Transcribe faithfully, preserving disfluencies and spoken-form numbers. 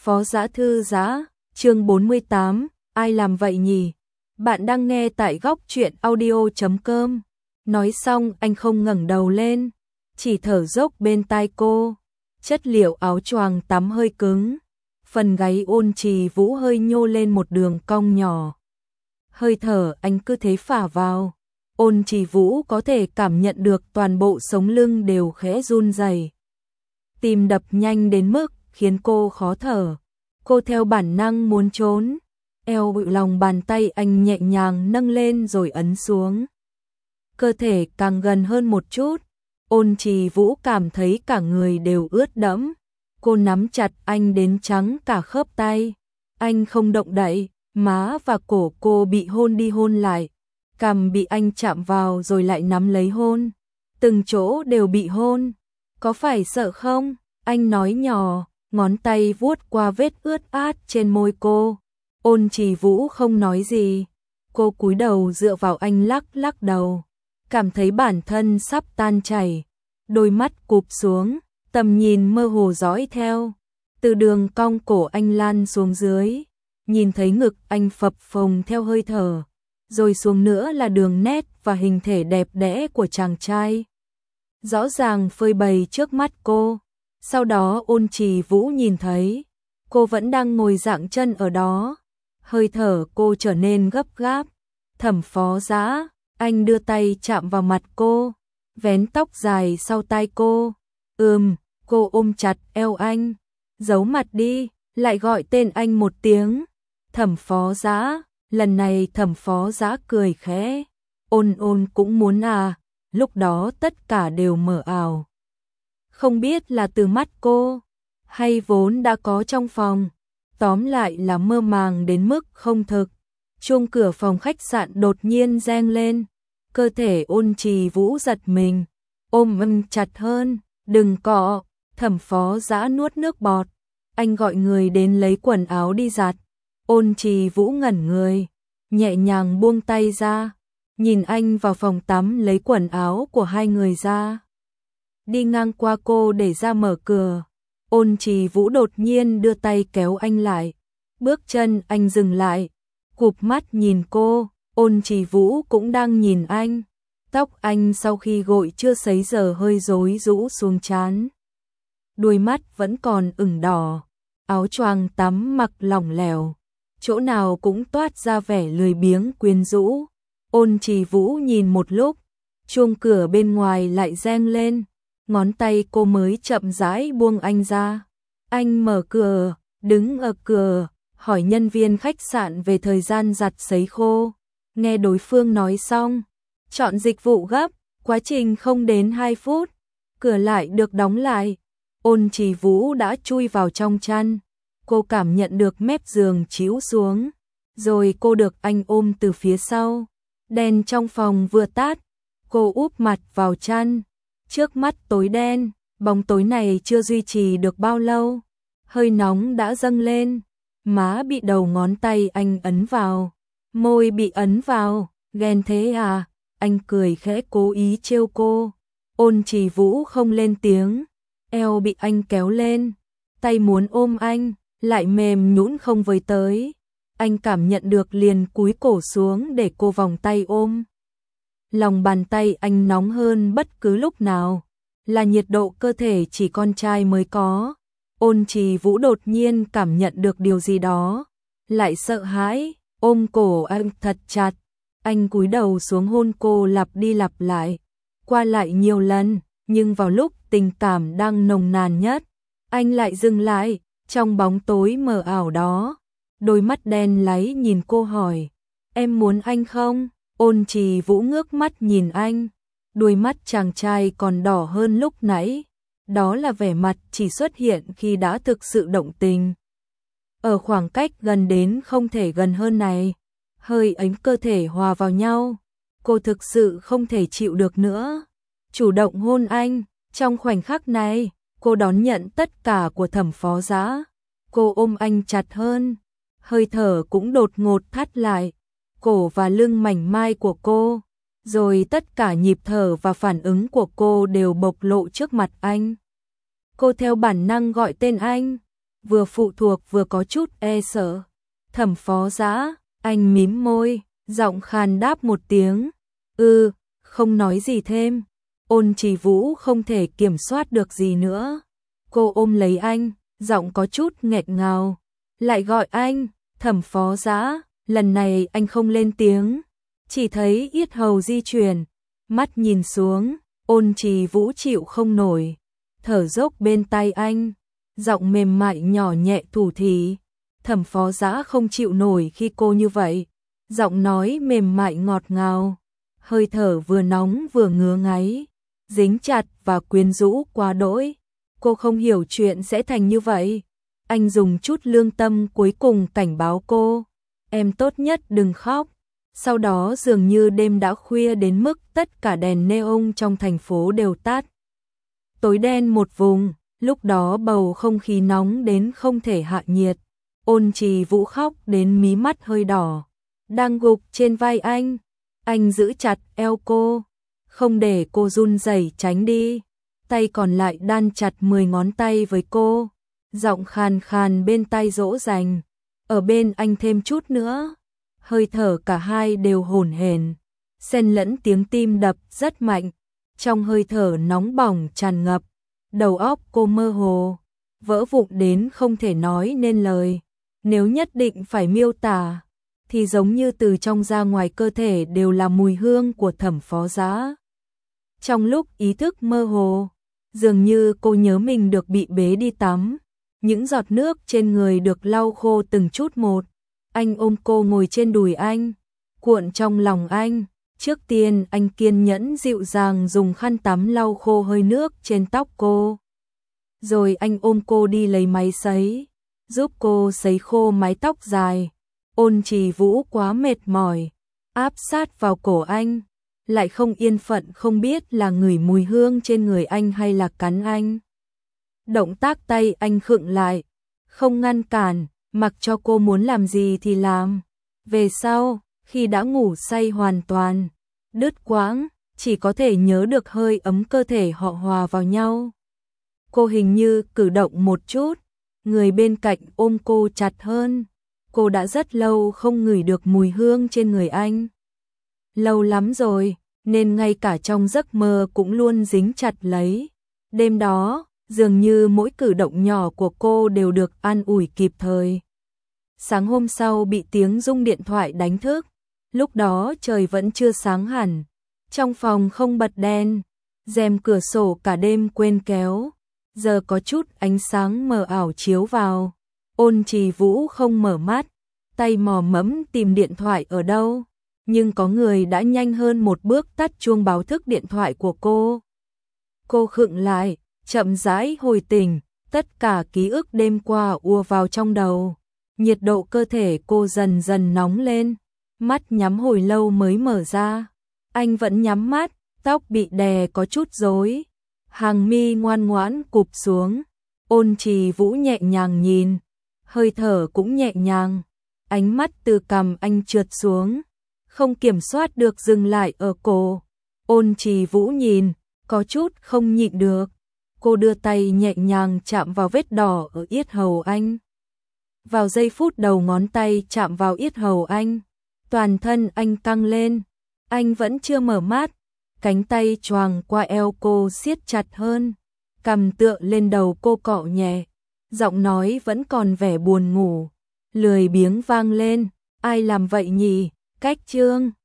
Phó Dã Thư Giã, chương bốn mươi tám, ai làm vậy nhỉ? Bạn đang nghe tại góc truyện audio chấm com. Nói xong anh không ngẩng đầu lên, chỉ thở dốc bên tai cô. Chất liệu áo choàng tắm hơi cứng, phần gáy Ôn Trì Vũ hơi nhô lên một đường cong nhỏ. Hơi thở anh cứ thế phả vào. Ôn Trì Vũ có thể cảm nhận được toàn bộ sống lưng đều khẽ run rẩy. Tim đập nhanh đến mức khiến cô khó thở. Cô theo bản năng muốn trốn. Eo bự lòng bàn tay anh nhẹ nhàng nâng lên rồi ấn xuống. Cơ thể càng gần hơn một chút. Ôn Trì Vũ cảm thấy cả người đều ướt đẫm. Cô nắm chặt anh đến trắng cả khớp tay. Anh không động đậy, má và cổ cô bị hôn đi hôn lại. Cằm bị anh chạm vào rồi lại nắm lấy hôn. Từng chỗ đều bị hôn. Có phải sợ không? Anh nói nhỏ, ngón tay vuốt qua vết ướt át trên môi cô. Ôn Trì Vũ không nói gì. Cô cúi đầu dựa vào anh lắc lắc đầu. Cảm thấy bản thân sắp tan chảy. Đôi mắt cụp xuống, tầm nhìn mơ hồ dõi theo. Từ đường cong cổ anh lan xuống dưới. Nhìn thấy ngực anh phập phồng theo hơi thở. Rồi xuống nữa là đường nét và hình thể đẹp đẽ của chàng trai. Rõ ràng phơi bày trước mắt cô. Sau đó Ôn Trì Vũ nhìn thấy, cô vẫn đang ngồi dạng chân ở đó. Hơi thở cô trở nên gấp gáp. Thẩm Phó Dã, anh đưa tay chạm vào mặt cô, vén tóc dài sau tai cô. Ừm, cô ôm chặt eo anh. Giấu mặt đi, lại gọi tên anh một tiếng. Thẩm Phó Dã, lần này Thẩm Phó Dã cười khẽ. Ôn ôn cũng muốn à, lúc đó tất cả đều mờ ảo. Không biết là từ mắt cô, hay vốn đã có trong phòng. Tóm lại là mơ màng đến mức không thực. Chuông cửa phòng khách sạn đột nhiên reng lên. Cơ thể Ôn Trì Vũ giật mình, ôm anh chặt hơn. Đừng cọ. Thẩm Phó Dã nuốt nước bọt. Anh gọi người đến lấy quần áo đi giặt. Ôn Trì Vũ ngẩn người, nhẹ nhàng buông tay ra. Nhìn anh vào phòng tắm lấy quần áo của hai người ra. Đi ngang qua cô để ra mở cửa. Ôn Trì Vũ đột nhiên đưa tay kéo anh lại. Bước chân anh dừng lại, cụp mắt nhìn cô. Ôn Trì Vũ cũng đang nhìn anh. Tóc anh sau khi gội chưa sấy giờ hơi rối rũ xuống trán. Đuôi mắt vẫn còn ửng đỏ. Áo choàng tắm mặc lỏng lẻo, chỗ nào cũng toát ra vẻ lười biếng quyến rũ. Ôn Trì Vũ nhìn một lúc, chuông cửa bên ngoài lại reng lên. Ngón tay cô mới chậm rãi buông anh ra. Anh mở cửa, đứng ở cửa, hỏi nhân viên khách sạn về thời gian giặt sấy khô. Nghe đối phương nói xong, chọn dịch vụ gấp, quá trình không đến hai phút. Cửa lại được đóng lại. Ôn Trì Vũ đã chui vào trong chăn. Cô cảm nhận được mép giường chíu xuống. Rồi cô được anh ôm từ phía sau. Đèn trong phòng vừa tắt. Cô úp mặt vào chăn. Trước mắt tối đen, bóng tối này chưa duy trì được bao lâu. Hơi nóng đã dâng lên. Má bị đầu ngón tay anh ấn vào. Môi bị ấn vào. Ghen thế à? Anh cười khẽ cố ý trêu cô. Ôn Trì Vũ không lên tiếng. Eo bị anh kéo lên. Tay muốn ôm anh, lại mềm nhũn không với tới. Anh cảm nhận được liền cúi cổ xuống để cô vòng tay ôm. Lòng bàn tay anh nóng hơn bất cứ lúc nào. Là nhiệt độ cơ thể chỉ con trai mới có. Ôn Trì Vũ đột nhiên cảm nhận được điều gì đó. Lại sợ hãi, ôm cổ anh thật chặt. Anh cúi đầu xuống hôn cô lặp đi lặp lại. Qua lại nhiều lần, nhưng vào lúc tình cảm đang nồng nàn nhất, anh lại dừng lại, trong bóng tối mờ ảo đó. Đôi mắt đen láy nhìn cô hỏi, em muốn anh không? Ôn Trì Vũ ngước mắt nhìn anh, đôi mắt chàng trai còn đỏ hơn lúc nãy. Đó là vẻ mặt chỉ xuất hiện khi đã thực sự động tình. Ở khoảng cách gần đến không thể gần hơn này, hơi ánh cơ thể hòa vào nhau, cô thực sự không thể chịu được nữa. Chủ động hôn anh, trong khoảnh khắc này, cô đón nhận tất cả của Thẩm Phó Dã. Cô ôm anh chặt hơn, hơi thở cũng đột ngột thắt lại. Cổ và lưng mảnh mai của cô, rồi tất cả nhịp thở và phản ứng của cô đều bộc lộ trước mặt anh. Cô theo bản năng gọi tên anh, vừa phụ thuộc vừa có chút e sợ. Thẩm Phó Dã, anh mím môi, giọng khàn đáp một tiếng. "Ừ", không nói gì thêm. Ôn Trì Vũ không thể kiểm soát được gì nữa. Cô ôm lấy anh, giọng có chút nghẹt ngào. Lại gọi anh, Thẩm Phó Dã, lần này anh không lên tiếng. Chỉ thấy yết hầu di chuyển, mắt nhìn xuống, Ôn Trì Vũ chịu không nổi. Thở dốc bên tay anh, giọng mềm mại nhỏ nhẹ thủ thỉ. Thẩm Phó Dã không chịu nổi khi cô như vậy. Giọng nói mềm mại ngọt ngào, hơi thở vừa nóng vừa ngứa ngáy, dính chặt và quyến rũ quá đỗi. Cô không hiểu chuyện sẽ thành như vậy. Anh dùng chút lương tâm cuối cùng cảnh báo cô, em tốt nhất đừng khóc. Sau đó dường như đêm đã khuya đến mức tất cả đèn neon trong thành phố đều tắt. Tối đen một vùng, lúc đó bầu không khí nóng đến không thể hạ nhiệt. Ôn Trì Vũ khóc đến mí mắt hơi đỏ, đang gục trên vai anh. Anh giữ chặt eo cô, không để cô run rẩy tránh đi. Tay còn lại đan chặt mười ngón tay với cô, giọng khàn khàn bên tai dỗ dành. Ở bên anh thêm chút nữa. Hơi thở cả hai đều hổn hển, xen lẫn tiếng tim đập rất mạnh. Trong hơi thở nóng bỏng tràn ngập, đầu óc cô mơ hồ, vỡ vụn đến không thể nói nên lời. Nếu nhất định phải miêu tả, thì giống như từ trong ra ngoài cơ thể đều là mùi hương của Thẩm Phó Dã. Trong lúc ý thức mơ hồ, dường như cô nhớ mình được bị bế đi tắm, những giọt nước trên người được lau khô từng chút một. Anh ôm cô ngồi trên đùi anh, cuộn trong lòng anh. Trước tiên anh kiên nhẫn dịu dàng dùng khăn tắm lau khô hơi nước trên tóc cô. Rồi anh ôm cô đi lấy máy sấy, giúp cô sấy khô mái tóc dài. Ôn Trì Vũ quá mệt mỏi, áp sát vào cổ anh, lại không yên phận không biết là ngửi mùi hương trên người anh hay là cắn anh. Động tác tay anh khựng lại, không ngăn cản, mặc cho cô muốn làm gì thì làm. Về sau, khi đã ngủ say hoàn toàn, đứt quãng, chỉ có thể nhớ được hơi ấm cơ thể họ hòa vào nhau. Cô hình như cử động một chút, người bên cạnh ôm cô chặt hơn. Cô đã rất lâu không ngửi được mùi hương trên người anh. Lâu lắm rồi, nên ngay cả trong giấc mơ cũng luôn dính chặt lấy. Đêm đó, dường như mỗi cử động nhỏ của cô đều được an ủi kịp thời. Sáng hôm sau bị tiếng rung điện thoại đánh thức. Lúc đó trời vẫn chưa sáng hẳn, trong phòng không bật đèn, rèm cửa sổ cả đêm quên kéo, giờ có chút ánh sáng mờ ảo chiếu vào. Ôn Trì Vũ không mở mắt, tay mò mẫm tìm điện thoại ở đâu, nhưng có người đã nhanh hơn một bước tắt chuông báo thức điện thoại của cô. Cô khựng lại, chậm rãi hồi tỉnh, tất cả ký ức đêm qua ùa vào trong đầu. Nhiệt độ cơ thể cô dần dần nóng lên, mắt nhắm hồi lâu mới mở ra. Anh vẫn nhắm mắt, tóc bị đè có chút rối, hàng mi ngoan ngoãn cụp xuống. Ôn Trì Vũ nhẹ nhàng nhìn, hơi thở cũng nhẹ nhàng. Ánh mắt từ cằm anh trượt xuống, không kiểm soát được dừng lại ở cổ. Ôn Trì Vũ nhìn, có chút không nhịn được. Cô đưa tay nhẹ nhàng chạm vào vết đỏ ở yết hầu anh. Vào giây phút đầu ngón tay chạm vào yết hầu anh, toàn thân anh căng lên. Anh vẫn chưa mở mắt, cánh tay choàng qua eo cô siết chặt hơn, cằm tựa lên đầu cô cọ nhẹ, giọng nói vẫn còn vẻ buồn ngủ, lười biếng vang lên, ai làm vậy nhỉ? Cách chương